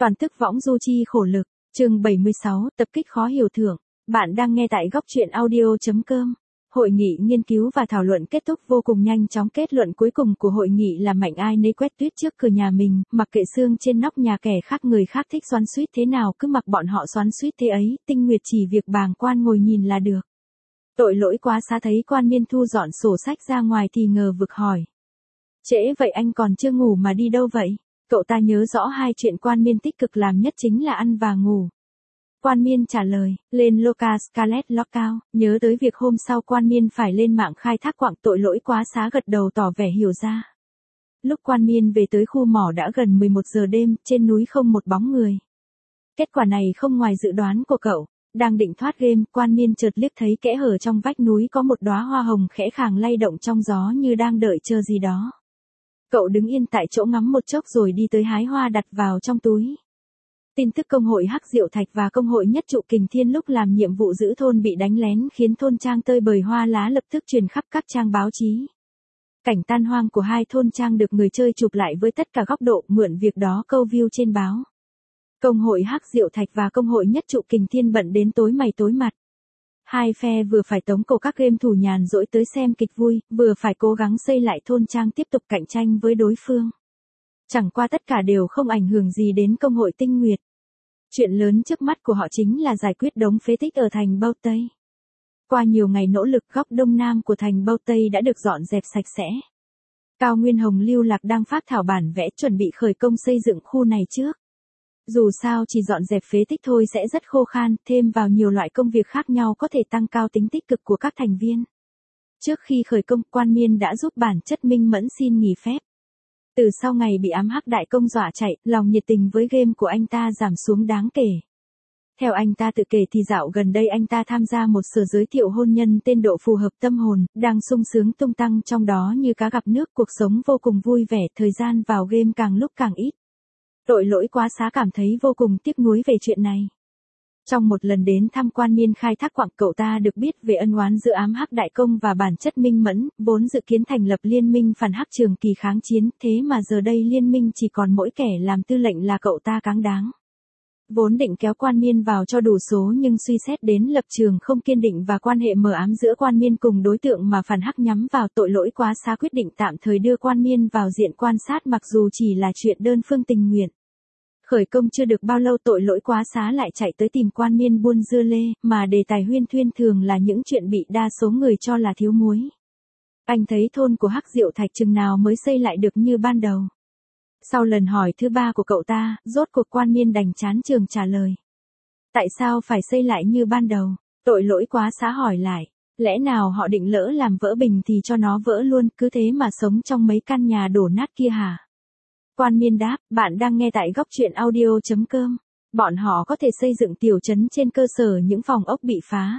Toàn tức võng du chi khổ lực, chương 76, tập kích khó hiểu thưởng. Bạn đang nghe tại góc truyện audio.com. Hội nghị nghiên cứu và thảo luận kết thúc vô cùng nhanh chóng. Kết luận cuối cùng của hội nghị là mạnh ai nấy quét tuyết trước cửa nhà mình, mặc kệ xương trên nóc nhà kẻ khác, người khác thích xoắn xuýt thế nào cứ mặc bọn họ xoắn xuýt thế ấy, Tinh Nguyệt chỉ việc bàng quan ngồi nhìn là được. Tội lỗi quá xá thấy Quan Miên thu dọn sổ sách ra ngoài thì ngờ vực hỏi. Trễ vậy anh còn chưa ngủ mà đi đâu vậy? Cậu ta nhớ rõ hai chuyện Quan Miên tích cực làm nhất chính là ăn và ngủ. Quan Miên trả lời, lên Loca Scarlet Lockout, nhớ tới việc hôm sau Quan Miên phải lên mạng khai thác quặng. Tội lỗi quá xá gật đầu tỏ vẻ hiểu ra. Lúc Quan Miên về tới khu mỏ đã gần 11 giờ đêm, trên núi không một bóng người. Kết quả này không ngoài dự đoán của cậu. Đang định thoát game, Quan Miên chợt liếc thấy kẽ hở trong vách núi có một đóa hoa hồng khẽ khàng lay động trong gió như đang đợi chờ gì đó. Cậu đứng yên tại chỗ ngắm một chốc rồi đi tới hái hoa đặt vào trong túi. Tin tức công hội Hắc Diệu Thạch và công hội Nhất Trụ Kình Thiên lúc làm nhiệm vụ giữ thôn bị đánh lén khiến thôn trang tơi bời hoa lá lập tức truyền khắp các trang báo chí. Cảnh tan hoang của hai thôn trang được người chơi chụp lại với tất cả góc độ, mượn việc đó câu view trên báo. Công hội Hắc Diệu Thạch và công hội Nhất Trụ Kình Thiên bận đến tối mày tối mặt. Hai phe vừa phải tống cổ các game thủ nhàn rỗi tới xem kịch vui, vừa phải cố gắng xây lại thôn trang tiếp tục cạnh tranh với đối phương. Chẳng qua tất cả đều không ảnh hưởng gì đến công hội Tinh Nguyệt. Chuyện lớn trước mắt của họ chính là giải quyết đống phế tích ở thành Bao Tây. Qua nhiều ngày nỗ lực, góc đông nam của thành Bao Tây đã được dọn dẹp sạch sẽ. Cao Nguyên Hồng lưu lạc đang phát thảo bản vẽ chuẩn bị khởi công xây dựng khu này trước. Dù sao chỉ dọn dẹp phế tích thôi sẽ rất khô khan, thêm vào nhiều loại công việc khác nhau có thể tăng cao tính tích cực của các thành viên. Trước khi khởi công, Quan Miên đã giúp bản chất Minh Mẫn xin nghỉ phép. Từ sau ngày bị ám hắc đại công dọa chạy, lòng nhiệt tình với game của anh ta giảm xuống đáng kể. Theo anh ta tự kể thì dạo gần đây anh ta tham gia một sở giới thiệu hôn nhân tên Độ Phù Hợp Tâm Hồn, đang sung sướng tung tăng trong đó như cá gặp nước, cuộc sống vô cùng vui vẻ, thời gian vào game càng lúc càng ít. Tội lỗi quá xá cảm thấy vô cùng tiếc nuối về chuyện này. Trong một lần đến thăm Quan Miên khai thác quặng, cậu ta được biết về ân oán giữa ám hắc đại công và bản chất Minh Mẫn, vốn dự kiến thành lập liên minh phản hắc trường kỳ kháng chiến, thế mà giờ đây liên minh chỉ còn mỗi kẻ làm tư lệnh là cậu ta cáng đáng. Vốn định kéo Quan Miên vào cho đủ số nhưng suy xét đến lập trường không kiên định và quan hệ mờ ám giữa Quan Miên cùng đối tượng mà phản hắc nhắm vào, tội lỗi quá xá quyết định tạm thời đưa Quan Miên vào diện quan sát mặc dù chỉ là chuyện đơn phương tình nguyện. Khởi công chưa được bao lâu, tội lỗi quá xá lại chạy tới tìm Quan Miên buôn dưa lê, mà đề tài huyên thuyên thường là những chuyện bị đa số người cho là thiếu muối. Anh thấy thôn của Hắc Diệu Thạch chừng nào mới xây lại được như ban đầu. Sau lần hỏi thứ ba của cậu ta, rốt cuộc Quan Miên đành chán chường trả lời. Tại sao phải xây lại như ban đầu? Tội lỗi quá xá hỏi lại. Lẽ nào họ định lỡ làm vỡ bình thì cho nó vỡ luôn, cứ thế mà sống trong mấy căn nhà đổ nát kia hả? Quan Miên đáp, bạn đang nghe tại góc truyện audio.com. Bọn họ có thể xây dựng tiểu trấn trên cơ sở những phòng ốc bị phá.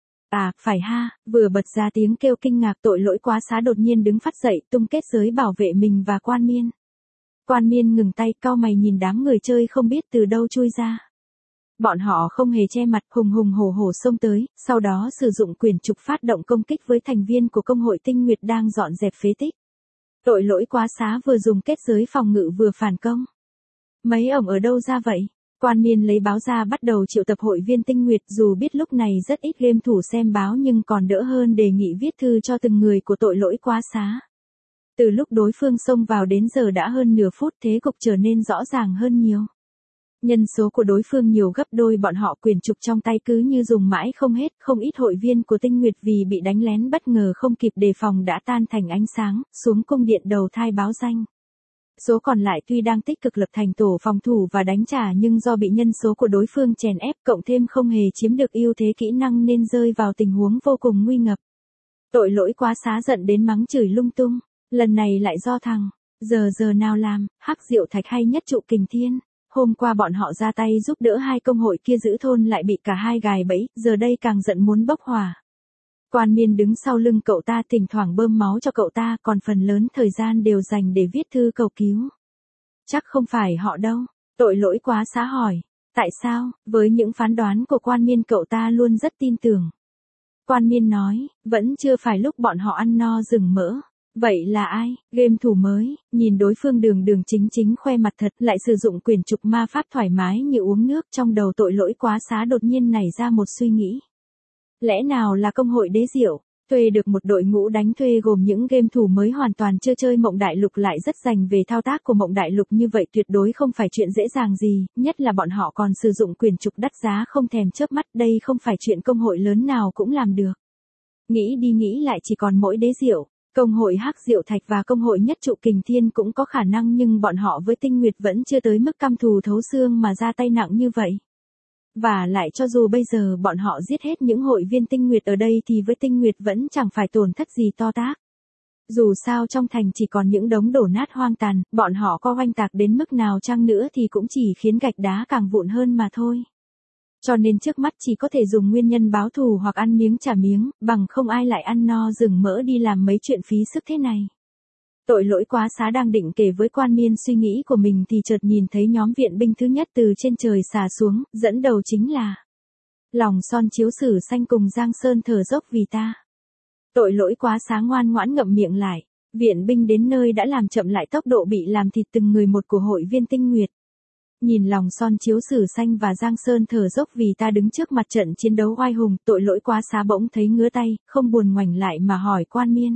À, phải ha, vừa bật ra tiếng kêu kinh ngạc, tội lỗi quá xá đột nhiên đứng phắt dậy, tung kết giới bảo vệ mình và Quan Miên. Quan Miên ngừng tay, cau mày nhìn đám người chơi không biết từ đâu chui ra. Bọn họ không hề che mặt, hùng hùng hổ hổ xông tới, sau đó sử dụng quyền trục phát động công kích với thành viên của công hội Tinh Nguyệt đang dọn dẹp phế tích. Tội lỗi quá xá vừa dùng kết giới phòng ngự vừa phản công. Mấy ổng ở đâu ra vậy? Quan Miên lấy báo ra bắt đầu triệu tập hội viên Tinh Nguyệt, dù biết lúc này rất ít game thủ xem báo nhưng còn đỡ hơn đề nghị viết thư cho từng người của tội lỗi quá xá. Từ lúc đối phương xông vào đến giờ đã hơn nửa phút, thế cục trở nên rõ ràng hơn nhiều. Nhân số của đối phương nhiều gấp đôi, bọn họ quyền trục trong tay cứ như dùng mãi không hết, không ít hội viên của Tinh Nguyệt vì bị đánh lén bất ngờ không kịp đề phòng đã tan thành ánh sáng, xuống cung điện đầu thai báo danh. Số còn lại tuy đang tích cực lập thành tổ phòng thủ và đánh trả nhưng do bị nhân số của đối phương chèn ép cộng thêm không hề chiếm được ưu thế kỹ năng nên rơi vào tình huống vô cùng nguy ngập. Tội lỗi quá xá giận đến mắng chửi lung tung, lần này lại do thằng, giờ nào làm, Hắc Diệu Thạch hay Nhất Trụ Kình Thiên. Hôm qua bọn họ ra tay giúp đỡ hai công hội kia giữ thôn lại bị cả hai gài bẫy, giờ đây càng giận muốn bốc hỏa. Quan Miên đứng sau lưng cậu ta thỉnh thoảng bơm máu cho cậu ta, còn phần lớn thời gian đều dành để viết thư cầu cứu. Chắc không phải họ đâu, tội lỗi quá xá hỏi. Tại sao? Với những phán đoán của Quan Miên cậu ta luôn rất tin tưởng. Quan Miên nói, vẫn chưa phải lúc bọn họ ăn no rừng mỡ. Vậy là ai? Game thủ mới, nhìn đối phương đường đường chính chính khoe mặt thật, lại sử dụng quyền trục ma pháp thoải mái như uống nước, trong đầu tội lỗi quá xá đột nhiên nảy ra một suy nghĩ. Lẽ nào là công hội đế diệu? Thuê được một đội ngũ đánh thuê gồm những game thủ mới hoàn toàn chưa chơi Mộng Đại Lục lại rất dành về thao tác của Mộng Đại Lục như vậy tuyệt đối không phải chuyện dễ dàng gì, nhất là bọn họ còn sử dụng quyền trục đắt giá không thèm chớp mắt, đây không phải chuyện công hội lớn nào cũng làm được. Nghĩ đi nghĩ lại chỉ còn mỗi đế diệu. Công hội Hắc Diệu Thạch và công hội Nhất Trụ Kình Thiên cũng có khả năng nhưng bọn họ với Tinh Nguyệt vẫn chưa tới mức căm thù thấu xương mà ra tay nặng như vậy. Và lại cho dù bây giờ bọn họ giết hết những hội viên Tinh Nguyệt ở đây thì với Tinh Nguyệt vẫn chẳng phải tổn thất gì to tát. Dù sao trong thành chỉ còn những đống đổ nát hoang tàn, bọn họ có oanh tạc đến mức nào chăng nữa thì cũng chỉ khiến gạch đá càng vụn hơn mà thôi. Cho nên trước mắt chỉ có thể dùng nguyên nhân báo thù hoặc ăn miếng trả miếng, bằng không ai lại ăn no rừng mỡ đi làm mấy chuyện phí sức thế này. Tội lỗi quá xá đang định kể với Quan Miên suy nghĩ của mình thì chợt nhìn thấy nhóm viện binh thứ nhất từ trên trời xà xuống, dẫn đầu chính là Lòng Son Chiếu Sử Xanh cùng Giang Sơn thở dốc vì ta. Tội lỗi quá xá ngoan ngoãn ngậm miệng lại, viện binh đến nơi đã làm chậm lại tốc độ bị làm thịt từng người một của hội viên Tinh Nguyệt. Nhìn Lòng Son Chiếu Sử Xanh và Giang Sơn thở dốc vì ta đứng trước mặt trận chiến đấu oai hùng, tội lỗi quá xá bỗng thấy ngứa tay, không buồn ngoảnh lại mà hỏi Quan Miên.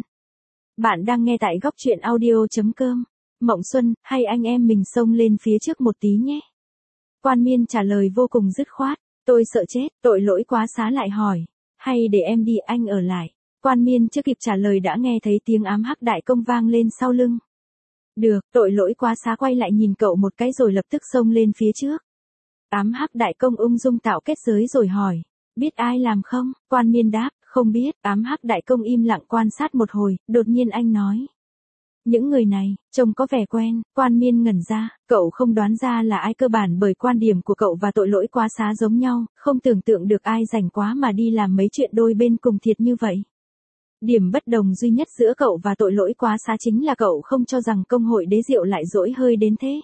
Bạn đang nghe tại góc truyện audio.com. Mộng Xuân, hay anh em mình xông lên phía trước một tí nhé. Quan Miên trả lời vô cùng dứt khoát. Tôi sợ chết, tội lỗi quá xá lại hỏi. Hay để em đi anh ở lại. Quan Miên chưa kịp trả lời đã nghe thấy tiếng ám hắc đại công vang lên sau lưng. Được, tội lỗi quá xá quay lại nhìn cậu một cái rồi lập tức xông lên phía trước. Ám hắc đại công ung dung tạo kết giới rồi hỏi. Biết ai làm không? Quan Miên đáp, không biết. Ám hắc đại công im lặng quan sát một hồi, đột nhiên anh nói. Những người này, trông có vẻ quen. Quan Miên ngẩn ra, cậu không đoán ra là ai cơ bản bởi quan điểm của cậu và tội lỗi quá xá giống nhau, không tưởng tượng được ai rảnh quá mà đi làm mấy chuyện đôi bên cùng thiệt như vậy. Điểm bất đồng duy nhất giữa cậu và tội lỗi quá xá chính là cậu không cho rằng công hội đế diệu lại dỗi hơi đến thế.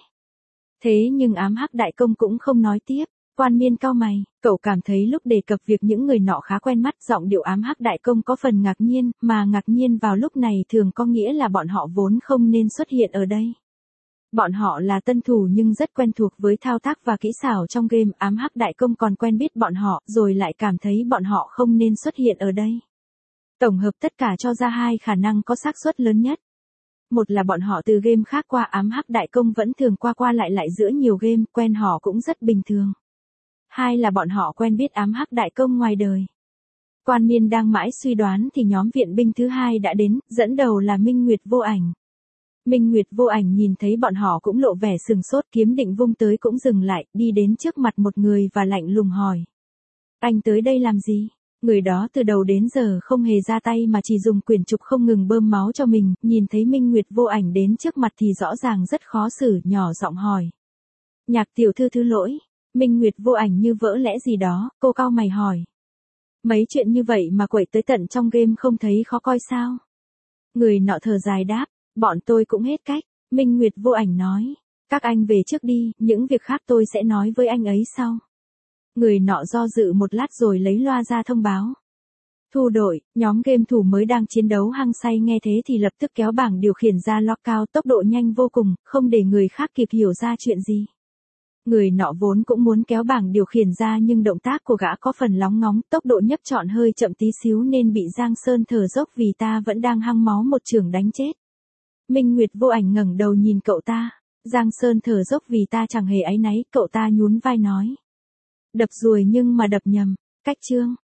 Thế nhưng ám hắc đại công cũng không nói tiếp. Quan Miên cau mày, cậu cảm thấy lúc đề cập việc những người nọ khá quen mắt, giọng điệu ám hắc đại công có phần ngạc nhiên, mà ngạc nhiên vào lúc này thường có nghĩa là bọn họ vốn không nên xuất hiện ở đây. Bọn họ là tân thủ nhưng rất quen thuộc với thao tác và kỹ xảo trong game, ám hắc đại công còn quen biết bọn họ, rồi lại cảm thấy bọn họ không nên xuất hiện ở đây. Tổng hợp tất cả cho ra hai khả năng có xác suất lớn nhất. Một là bọn họ từ game khác qua, ám hắc đại công vẫn thường qua lại giữa nhiều game, quen họ cũng rất bình thường. Hai là bọn họ quen biết ám hắc đại công ngoài đời. Quan Miên đang mãi suy đoán thì nhóm viện binh thứ hai đã đến, dẫn đầu là Minh Nguyệt Vô Ảnh. Minh Nguyệt Vô Ảnh nhìn thấy bọn họ cũng lộ vẻ sừng sốt, kiếm định vung tới cũng dừng lại, đi đến trước mặt một người và lạnh lùng hỏi. Anh tới đây làm gì? Người đó từ đầu đến giờ không hề ra tay mà chỉ dùng quyền trục không ngừng bơm máu cho mình, nhìn thấy Minh Nguyệt Vô Ảnh đến trước mặt thì rõ ràng rất khó xử, nhỏ giọng hỏi. Nhạc tiểu thư thứ lỗi. Minh Nguyệt Vô Ảnh như vỡ lẽ gì đó, cô cau mày hỏi. Mấy chuyện như vậy mà quậy tới tận trong game không thấy khó coi sao? Người nọ thở dài đáp, bọn tôi cũng hết cách. Minh Nguyệt Vô Ảnh nói, các anh về trước đi, những việc khác tôi sẽ nói với anh ấy sau. Người nọ do dự một lát rồi lấy loa ra thông báo. Thu đội, nhóm game thủ mới đang chiến đấu hăng say nghe thế thì lập tức kéo bảng điều khiển ra lock cao, tốc độ nhanh vô cùng, không để người khác kịp hiểu ra chuyện gì. Người nọ vốn cũng muốn kéo bảng điều khiển ra nhưng động tác của gã có phần lóng ngóng, tốc độ nhấp trọn hơi chậm tí xíu nên bị Giang Sơn thở dốc vì ta vẫn đang hăng máu một chưởng đánh chết. Minh Nguyệt Vô Ảnh ngẩng đầu nhìn cậu ta. Giang Sơn thở dốc vì ta chẳng hề áy náy, cậu ta nhún vai nói. Đập ruồi nhưng mà đập nhầm. Cách chương.